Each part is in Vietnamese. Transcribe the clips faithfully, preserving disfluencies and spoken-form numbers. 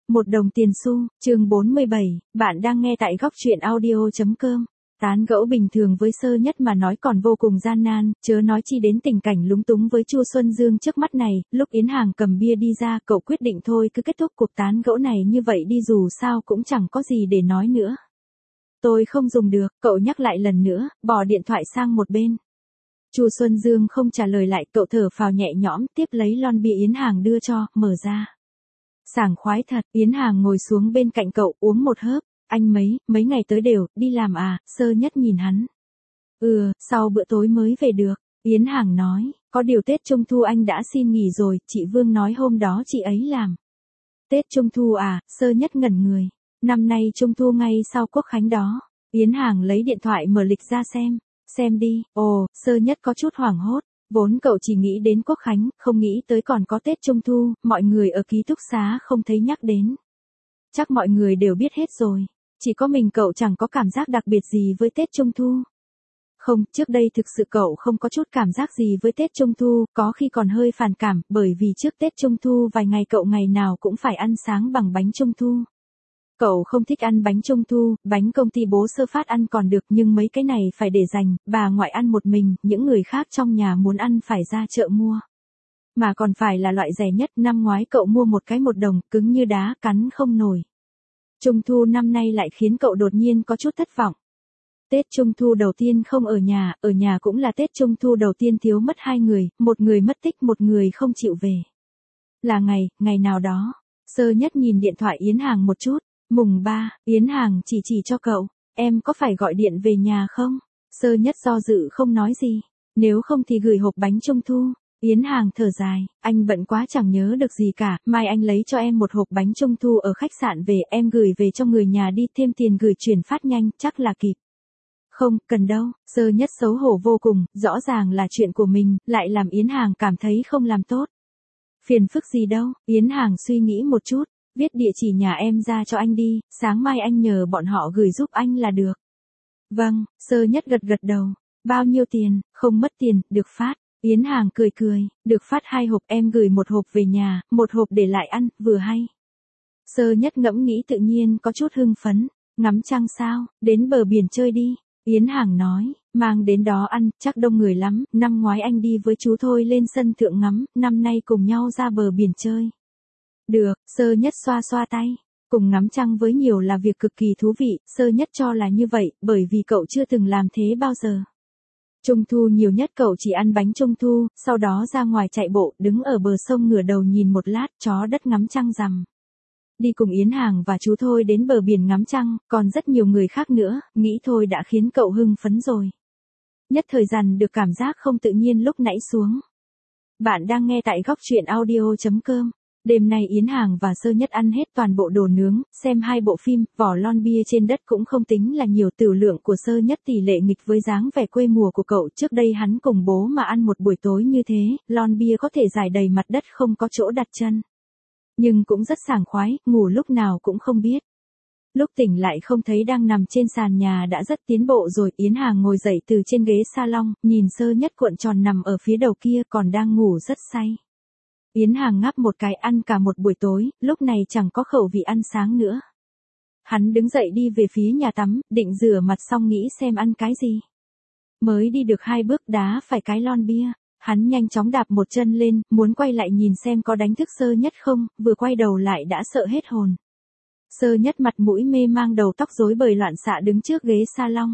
Một đồng tiền xu, chương bốn mươi bảy, bạn đang nghe tại góc truyện audio.com. Tán gẫu bình thường với Sơ Nhất mà nói còn vô cùng gian nan, chớ nói chi đến tình cảnh lúng túng với Chu Xuân Dương trước mắt này. Lúc Yến Hàng cầm bia đi ra, cậu quyết định thôi cứ kết thúc cuộc tán gẫu này như vậy đi, dù sao cũng chẳng có gì để nói nữa. Tôi không dùng được, cậu nhắc lại lần nữa, bỏ điện thoại sang một bên. Chu Xuân Dương không trả lời lại, cậu thở phào nhẹ nhõm, tiếp lấy lon bia Yến Hàng đưa cho, mở ra. Sảng khoái thật, Yến Hàng ngồi xuống bên cạnh cậu, uống một hớp. Anh mấy, mấy ngày tới đều, đi làm à? Sơ Nhất nhìn hắn. Ừ, sau bữa tối mới về được. Yến Hàng nói, có điều Tết Trung Thu anh đã xin nghỉ rồi, chị Vương nói hôm đó chị ấy làm. Tết Trung Thu à? Sơ Nhất ngẩn người. Năm nay Trung Thu ngay sau Quốc Khánh đó. Yến Hàng lấy điện thoại mở lịch ra xem. Xem đi, ồ, Sơ Nhất có chút hoảng hốt. Vốn cậu chỉ nghĩ đến Quốc Khánh, không nghĩ tới còn có Tết Trung Thu, mọi người ở ký túc xá không thấy nhắc đến. Chắc mọi người đều biết hết rồi. Chỉ có mình cậu chẳng có cảm giác đặc biệt gì với Tết Trung Thu. Không, trước đây thực sự cậu không có chút cảm giác gì với Tết Trung Thu, có khi còn hơi phản cảm, bởi vì trước Tết Trung Thu vài ngày cậu ngày nào cũng phải ăn sáng bằng bánh Trung Thu. Cậu không thích ăn bánh Trung Thu, bánh công ty bố Sơ phát ăn còn được, nhưng mấy cái này phải để dành, bà ngoại ăn một mình, những người khác trong nhà muốn ăn phải ra chợ mua. Mà còn phải là loại rẻ nhất, năm ngoái cậu mua một cái một đồng, cứng như đá, cắn không nổi. Trung Thu năm nay lại khiến cậu đột nhiên có chút thất vọng. Tết Trung Thu đầu tiên không ở nhà, ở nhà cũng là Tết Trung Thu đầu tiên thiếu mất hai người, một người mất tích, một người không chịu về. Là ngày, ngày nào đó. Sơ Nhất nhìn điện thoại Yến Hàng một chút. Mùng ba, Yến Hàng chỉ chỉ cho cậu, em có phải gọi điện về nhà không? Sơ Nhất do dự không nói gì, nếu không thì gửi hộp bánh Trung Thu. Yến Hàng thở dài, anh bận quá chẳng nhớ được gì cả, mai anh lấy cho em một hộp bánh Trung Thu ở khách sạn về, em gửi về cho người nhà đi, thêm tiền gửi chuyển phát nhanh, chắc là kịp. Không, cần đâu. Sơ Nhất xấu hổ vô cùng, rõ ràng là chuyện của mình, lại làm Yến Hàng cảm thấy không làm tốt. Phiền phức gì đâu, Yến Hàng suy nghĩ một chút. Viết địa chỉ nhà em ra cho anh đi, sáng mai anh nhờ bọn họ gửi giúp anh là được. Vâng, Sơ Nhất gật gật đầu. Bao nhiêu tiền? Không mất tiền, được phát. Yến Hàng cười cười, được phát hai hộp, em gửi một hộp về nhà, một hộp để lại ăn, vừa hay. Sơ Nhất ngẫm nghĩ tự nhiên có chút hưng phấn. Ngắm trăng sao? Đến bờ biển chơi đi. Yến Hàng nói, mang đến đó ăn, chắc đông người lắm, năm ngoái anh đi với chú Thôi lên sân thượng ngắm, năm nay cùng nhau ra bờ biển chơi. Được, Sơ Nhất xoa xoa tay. Cùng ngắm trăng với nhiều là việc cực kỳ thú vị, Sơ Nhất cho là như vậy, bởi vì cậu chưa từng làm thế bao giờ. Trung Thu nhiều nhất cậu chỉ ăn bánh Trung Thu, sau đó ra ngoài chạy bộ, đứng ở bờ sông ngửa đầu nhìn một lát, chó đất ngắm trăng rằm. Đi cùng Yến Hàng và chú Thôi đến bờ biển ngắm trăng, còn rất nhiều người khác nữa, nghĩ thôi đã khiến cậu hưng phấn rồi. Nhất thời dằn được cảm giác không tự nhiên lúc nãy xuống. Bạn đang nghe tại góc truyện audio.com. Đêm nay Yến Hàng và Sơ Nhất ăn hết toàn bộ đồ nướng, xem hai bộ phim, vỏ lon bia trên đất cũng không tính là nhiều, tiểu lượng của Sơ Nhất tỷ lệ nghịch với dáng vẻ quê mùa của cậu, trước đây hắn cùng bố mà ăn một buổi tối như thế, lon bia có thể giải đầy mặt đất không có chỗ đặt chân. Nhưng cũng rất sảng khoái, ngủ lúc nào cũng không biết. Lúc tỉnh lại không thấy đang nằm trên sàn nhà đã rất tiến bộ rồi, Yến Hàng ngồi dậy từ trên ghế salon, nhìn Sơ Nhất cuộn tròn nằm ở phía đầu kia còn đang ngủ rất say. Yến Hàng ngáp một cái, ăn cả một buổi tối, lúc này chẳng có khẩu vị ăn sáng nữa. Hắn đứng dậy đi về phía nhà tắm, định rửa mặt xong nghĩ xem ăn cái gì. Mới đi được hai bước đá phải cái lon bia, hắn nhanh chóng đạp một chân lên, muốn quay lại nhìn xem có đánh thức Sơ Nhất không, vừa quay đầu lại đã sợ hết hồn. Sơ Nhất mặt mũi mê mang, đầu tóc rối bời loạn xạ đứng trước ghế salon.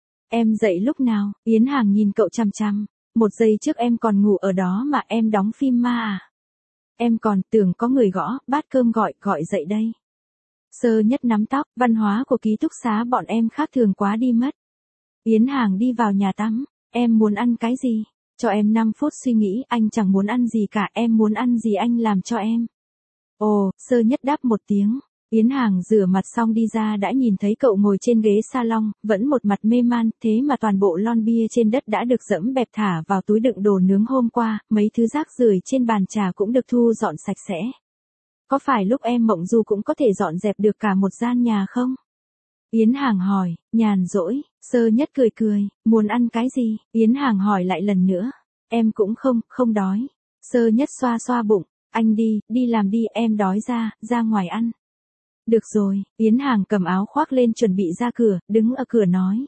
Em dậy lúc nào? Yến Hàng nhìn cậu chằm chằm. Một giây trước em còn ngủ ở đó mà, em đóng phim ma à? Em còn tưởng có người gõ, bát cơm gọi, gọi dậy đây. Sơ Nhất nắm tóc, văn hóa của ký túc xá bọn em khác thường quá đi mất. Yến Hàng đi vào nhà tắm, em muốn ăn cái gì? Cho em năm phút suy nghĩ, anh chẳng muốn ăn gì cả, em muốn ăn gì anh làm cho em. Ồ, Sơ Nhất đáp một tiếng. Yến Hàng rửa mặt xong đi ra đã nhìn thấy cậu ngồi trên ghế salon, vẫn một mặt mê man, thế mà toàn bộ lon bia trên đất đã được dẫm bẹp thả vào túi đựng đồ nướng hôm qua, mấy thứ rác rưởi trên bàn trà cũng được thu dọn sạch sẽ. Có phải lúc em mộng du cũng có thể dọn dẹp được cả một gian nhà không? Yến Hàng hỏi, nhàn rỗi. Sơ Nhất cười cười, muốn ăn cái gì? Yến Hàng hỏi lại lần nữa. Em cũng không, không đói. Sơ Nhất xoa xoa bụng, anh đi, đi làm đi, em đói ra, ra ngoài ăn. Được rồi, Yến Hàng cầm áo khoác lên chuẩn bị ra cửa, đứng ở cửa nói.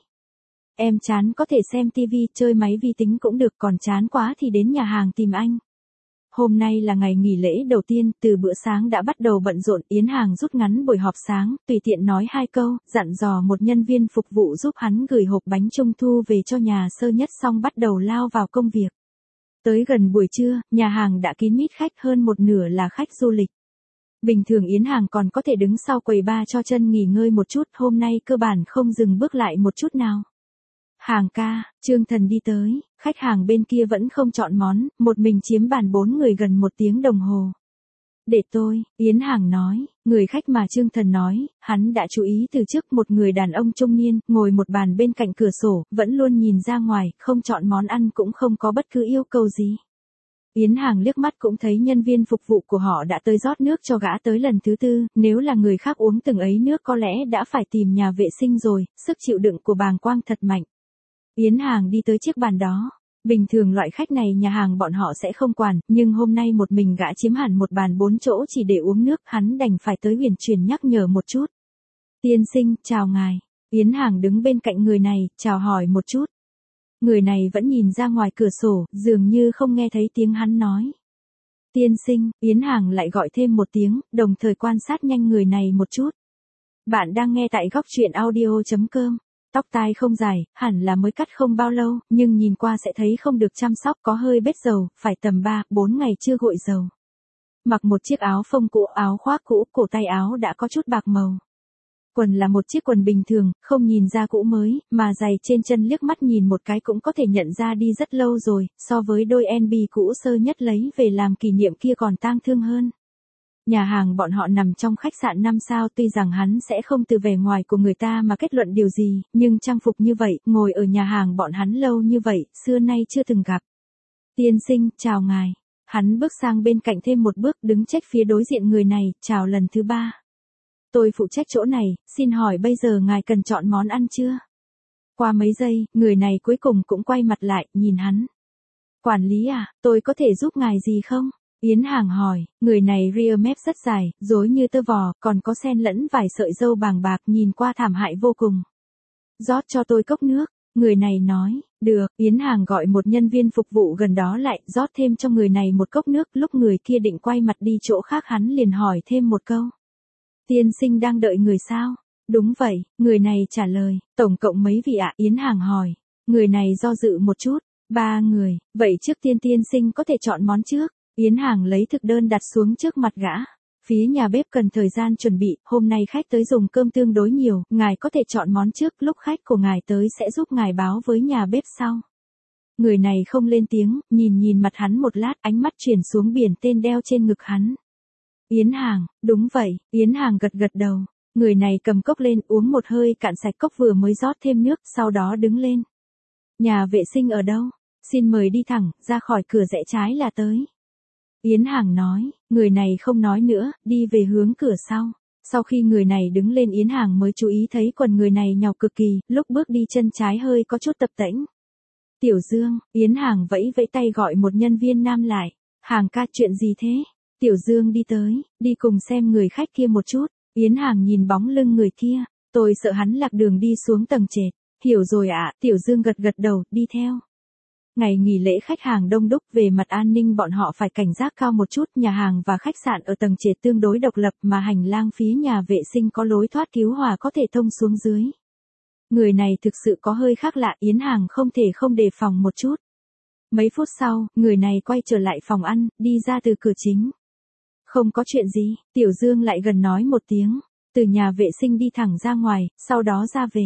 Em chán có thể xem tivi, chơi máy vi tính cũng được, còn chán quá thì đến nhà hàng tìm anh. Hôm nay là ngày nghỉ lễ đầu tiên, từ bữa sáng đã bắt đầu bận rộn, Yến Hàng rút ngắn buổi họp sáng, tùy tiện nói hai câu, dặn dò một nhân viên phục vụ giúp hắn gửi hộp bánh trung thu về cho nhà Sơ Nhất xong bắt đầu lao vào công việc. Tới gần buổi trưa, nhà hàng đã kín mít khách, hơn một nửa là khách du lịch. Bình thường Yến Hàng còn có thể đứng sau quầy bar cho chân nghỉ ngơi một chút, hôm nay cơ bản không dừng bước lại một chút nào. Hàng ca, Trương Thần đi tới, khách hàng bên kia vẫn không chọn món, một mình chiếm bàn bốn người gần một tiếng đồng hồ. Để tôi, Yến Hàng nói, người khách mà Trương Thần nói, hắn đã chú ý từ trước, một người đàn ông trung niên, ngồi một bàn bên cạnh cửa sổ, vẫn luôn nhìn ra ngoài, không chọn món ăn cũng không có bất cứ yêu cầu gì. Yến Hàng liếc mắt cũng thấy nhân viên phục vụ của họ đã tới rót nước cho gã tới lần thứ tư, nếu là người khác uống từng ấy nước có lẽ đã phải tìm nhà vệ sinh rồi, sức chịu đựng của bàng quang thật mạnh. Yến Hàng đi tới chiếc bàn đó. Bình thường loại khách này nhà hàng bọn họ sẽ không quản, nhưng hôm nay một mình gã chiếm hẳn một bàn bốn chỗ chỉ để uống nước, hắn đành phải tới huyền chuyển nhắc nhở một chút. Tiên sinh, chào ngài. Yến Hàng đứng bên cạnh người này, chào hỏi một chút. Người này vẫn nhìn ra ngoài cửa sổ, dường như không nghe thấy tiếng hắn nói. Tiên sinh, Yến Hàng lại gọi thêm một tiếng, đồng thời quan sát nhanh người này một chút. Bạn đang nghe tại góc truyện audio chấm com. Tóc tai không dài, hẳn là mới cắt không bao lâu, nhưng nhìn qua sẽ thấy không được chăm sóc, có hơi bết dầu, phải tầm ba, bốn ngày chưa gội dầu. Mặc một chiếc áo phông cũ, áo khoác cũ, cổ tay áo đã có chút bạc màu. Quần là một chiếc quần bình thường, không nhìn ra cũ mới, mà giày trên chân liếc mắt nhìn một cái cũng có thể nhận ra đi rất lâu rồi, so với đôi en bê cũ Sơ Nhất lấy về làm kỷ niệm kia còn tang thương hơn. Nhà hàng bọn họ nằm trong khách sạn năm sao, tuy rằng hắn sẽ không từ vẻ ngoài của người ta mà kết luận điều gì, nhưng trang phục như vậy, ngồi ở nhà hàng bọn hắn lâu như vậy, xưa nay chưa từng gặp. Tiên sinh, chào ngài. Hắn bước sang bên cạnh thêm một bước, đứng trách phía đối diện người này, chào lần thứ ba. Tôi phụ trách chỗ này, xin hỏi bây giờ ngài cần chọn món ăn chưa? Qua mấy giây, người này cuối cùng cũng quay mặt lại, nhìn hắn. Quản lý à, tôi có thể giúp ngài gì không? Yến Hàng hỏi, người này ria mép rất dài, rối như tơ vò, còn có xen lẫn vài sợi râu bàng bạc, nhìn qua thảm hại vô cùng. Rót cho tôi cốc nước, người này nói, được, Yến Hàng gọi một nhân viên phục vụ gần đó lại, rót thêm cho người này một cốc nước, lúc người kia định quay mặt đi chỗ khác hắn liền hỏi thêm một câu. Tiên sinh đang đợi người sao? Đúng vậy, người này trả lời, tổng cộng mấy vị ạ? Yến Hàng hỏi, người này do dự một chút, ba người, vậy trước tiên tiên sinh có thể chọn món trước. Yến Hàng lấy thực đơn đặt xuống trước mặt gã. Phía nhà bếp cần thời gian chuẩn bị, hôm nay khách tới dùng cơm tương đối nhiều, ngài có thể chọn món trước, lúc khách của ngài tới sẽ giúp ngài báo với nhà bếp sau. Người này không lên tiếng, nhìn nhìn mặt hắn một lát, ánh mắt chuyển xuống biển tên đeo trên ngực hắn. Yến Hàng, đúng vậy, Yến Hàng gật gật đầu. Người này cầm cốc lên, uống một hơi cạn sạch cốc vừa mới rót thêm nước, sau đó đứng lên. Nhà vệ sinh ở đâu? Xin mời đi thẳng, ra khỏi cửa rẽ trái là tới. Yến Hàng nói, người này không nói nữa, đi về hướng cửa sau. Sau khi người này đứng lên Yến Hàng mới chú ý thấy quần người này nhỏ cực kỳ, lúc bước đi chân trái hơi có chút tập tễnh. Tiểu Dương, Yến Hàng vẫy vẫy tay gọi một nhân viên nam lại. Hàng ca, chuyện gì thế? Tiểu Dương đi tới, đi cùng xem người khách kia một chút. Yến Hàng nhìn bóng lưng người kia, tôi sợ hắn lạc đường đi xuống tầng trệt. Hiểu rồi ạ, Tiểu Dương gật gật đầu, đi theo. Ngày nghỉ lễ khách hàng đông đúc, về mặt an ninh bọn họ phải cảnh giác cao một chút, nhà hàng và khách sạn ở tầng trệt tương đối độc lập mà hành lang phía nhà vệ sinh có lối thoát cứu hỏa có thể thông xuống dưới. Người này thực sự có hơi khác lạ, Yến Hàng không thể không đề phòng một chút. Mấy phút sau, người này quay trở lại phòng ăn, đi ra từ cửa chính. Không có chuyện gì, Tiểu Dương lại gần nói một tiếng, từ nhà vệ sinh đi thẳng ra ngoài, sau đó ra về.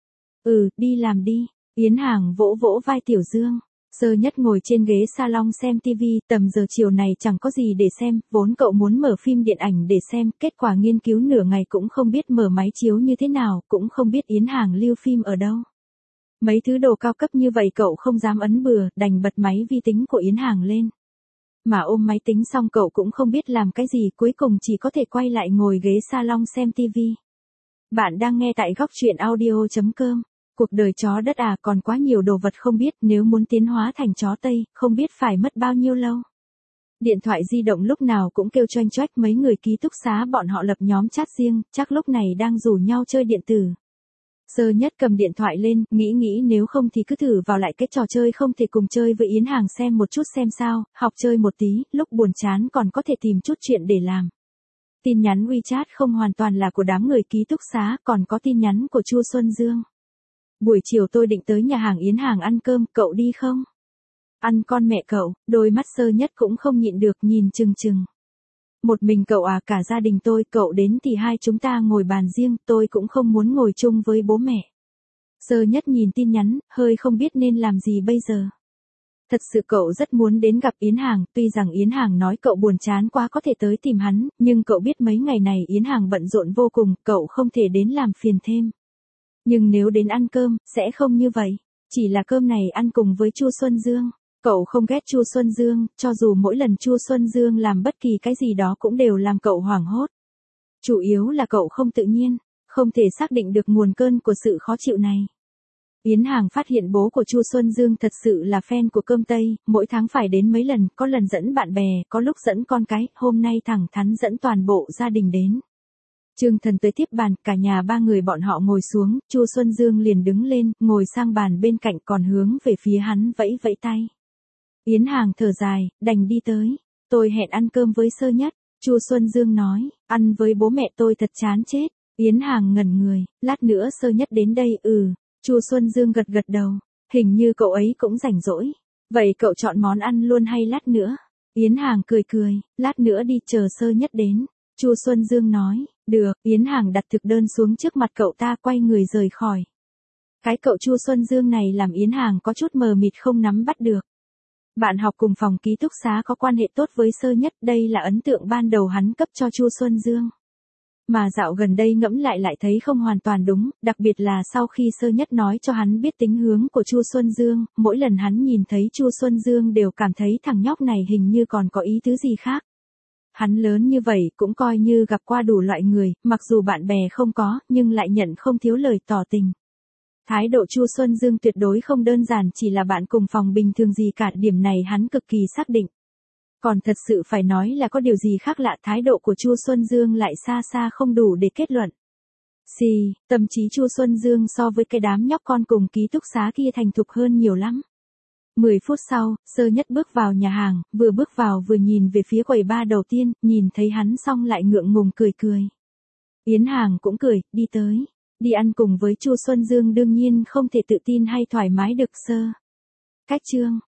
Ừ, đi làm đi, Yến Hàng vỗ vỗ vai Tiểu Dương. Sơ Nhất ngồi trên ghế salon xem tivi, tầm giờ chiều này chẳng có gì để xem, vốn cậu muốn mở phim điện ảnh để xem, kết quả nghiên cứu nửa ngày cũng không biết mở máy chiếu như thế nào, cũng không biết Yến Hàng lưu phim ở đâu. Mấy thứ đồ cao cấp như vậy cậu không dám ấn bừa, đành bật máy vi tính của Yến Hàng lên. Mà ôm máy tính xong cậu cũng không biết làm cái gì, cuối cùng chỉ có thể quay lại ngồi ghế salon xem tivi. Bạn đang nghe tại góc truyện audio chấm com. Cuộc đời chó đất à, còn quá nhiều đồ vật không biết, nếu muốn tiến hóa thành chó Tây, không biết phải mất bao nhiêu lâu. Điện thoại di động lúc nào cũng kêu choanh choách, mấy người ký túc xá bọn họ lập nhóm chat riêng, chắc lúc này đang rủ nhau chơi điện tử. Sơ Nhất cầm điện thoại lên, nghĩ nghĩ nếu không thì cứ thử vào lại cái trò chơi không thể cùng chơi với Yến Hàng xem một chút xem sao, học chơi một tí, lúc buồn chán còn có thể tìm chút chuyện để làm. Tin nhắn WeChat không hoàn toàn là của đám người ký túc xá, còn có tin nhắn của Chu Xuân Dương. Buổi chiều tôi định tới nhà hàng Yến Hàng ăn cơm, cậu đi không? Ăn con mẹ cậu, đôi mắt Sơ Nhất cũng không nhịn được nhìn chừng chừng. Một mình cậu à, cả gia đình tôi, cậu đến thì hai chúng ta ngồi bàn riêng, tôi cũng không muốn ngồi chung với bố mẹ. Sơ Nhất nhìn tin nhắn, hơi không biết nên làm gì bây giờ. Thật sự cậu rất muốn đến gặp Yến Hàng, tuy rằng Yến Hàng nói cậu buồn chán quá có thể tới tìm hắn, nhưng cậu biết mấy ngày này Yến Hàng bận rộn vô cùng, cậu không thể đến làm phiền thêm. Nhưng nếu đến ăn cơm, sẽ không như vậy. Chỉ là cơm này ăn cùng với Chu Xuân Dương. Cậu không ghét Chu Xuân Dương, cho dù mỗi lần Chu Xuân Dương làm bất kỳ cái gì đó cũng đều làm cậu hoảng hốt. Chủ yếu là cậu không tự nhiên, không thể xác định được nguồn cơn của sự khó chịu này. Yến Hàng phát hiện bố của Chu Xuân Dương thật sự là fan của cơm Tây, mỗi tháng phải đến mấy lần, có lần dẫn bạn bè, có lúc dẫn con cái, hôm nay thẳng thắn dẫn toàn bộ gia đình đến. Trương Thần tới tiếp bàn, cả nhà ba người bọn họ ngồi xuống, Chu Xuân Dương liền đứng lên, ngồi sang bàn bên cạnh còn hướng về phía hắn vẫy vẫy tay. Yến Hàng thở dài, đành đi tới. Tôi hẹn ăn cơm với Sơ Nhất, Chu Xuân Dương nói, ăn với bố mẹ tôi thật chán chết. Yến Hàng ngẩn người, lát nữa Sơ Nhất đến đây, ừ. Chu Xuân Dương gật gật đầu, hình như cậu ấy cũng rảnh rỗi. Vậy cậu chọn món ăn luôn hay lát nữa? Yến Hàng cười cười, lát nữa đi, chờ Sơ Nhất đến. Chu Xuân Dương nói, được. Yến Hàng đặt thực đơn xuống trước mặt cậu ta, quay người rời khỏi. Cái cậu Chu Xuân Dương này làm Yến Hàng có chút mờ mịt không nắm bắt được. Bạn học cùng phòng ký túc xá có quan hệ tốt với Sơ Nhất, đây là ấn tượng ban đầu hắn cấp cho Chu Xuân Dương. Mà dạo gần đây ngẫm lại lại thấy không hoàn toàn đúng, đặc biệt là sau khi Sơ Nhất nói cho hắn biết tính hướng của Chu Xuân Dương, mỗi lần hắn nhìn thấy Chu Xuân Dương đều cảm thấy thằng nhóc này hình như còn có ý tứ gì khác. Hắn lớn như vậy cũng coi như gặp qua đủ loại người, mặc dù bạn bè không có, nhưng lại nhận không thiếu lời tỏ tình. Thái độ Chu Xuân Dương tuyệt đối không đơn giản chỉ là bạn cùng phòng bình thường gì cả, điểm này hắn cực kỳ xác định. Còn thật sự phải nói là có điều gì khác lạ, thái độ của Chu Xuân Dương lại xa xa không đủ để kết luận. Xì, tâm trí Chu Xuân Dương so với cái đám nhóc con cùng ký túc xá kia thành thục hơn nhiều lắm. Mười phút sau, Sơ Nhất bước vào nhà hàng, vừa bước vào vừa nhìn về phía quầy bar đầu tiên, nhìn thấy hắn xong lại ngượng ngùng cười cười. Yến Hàng cũng cười, đi tới. Đi ăn cùng với Chu Xuân Dương đương nhiên không thể tự tin hay thoải mái được. Sơ Cách chương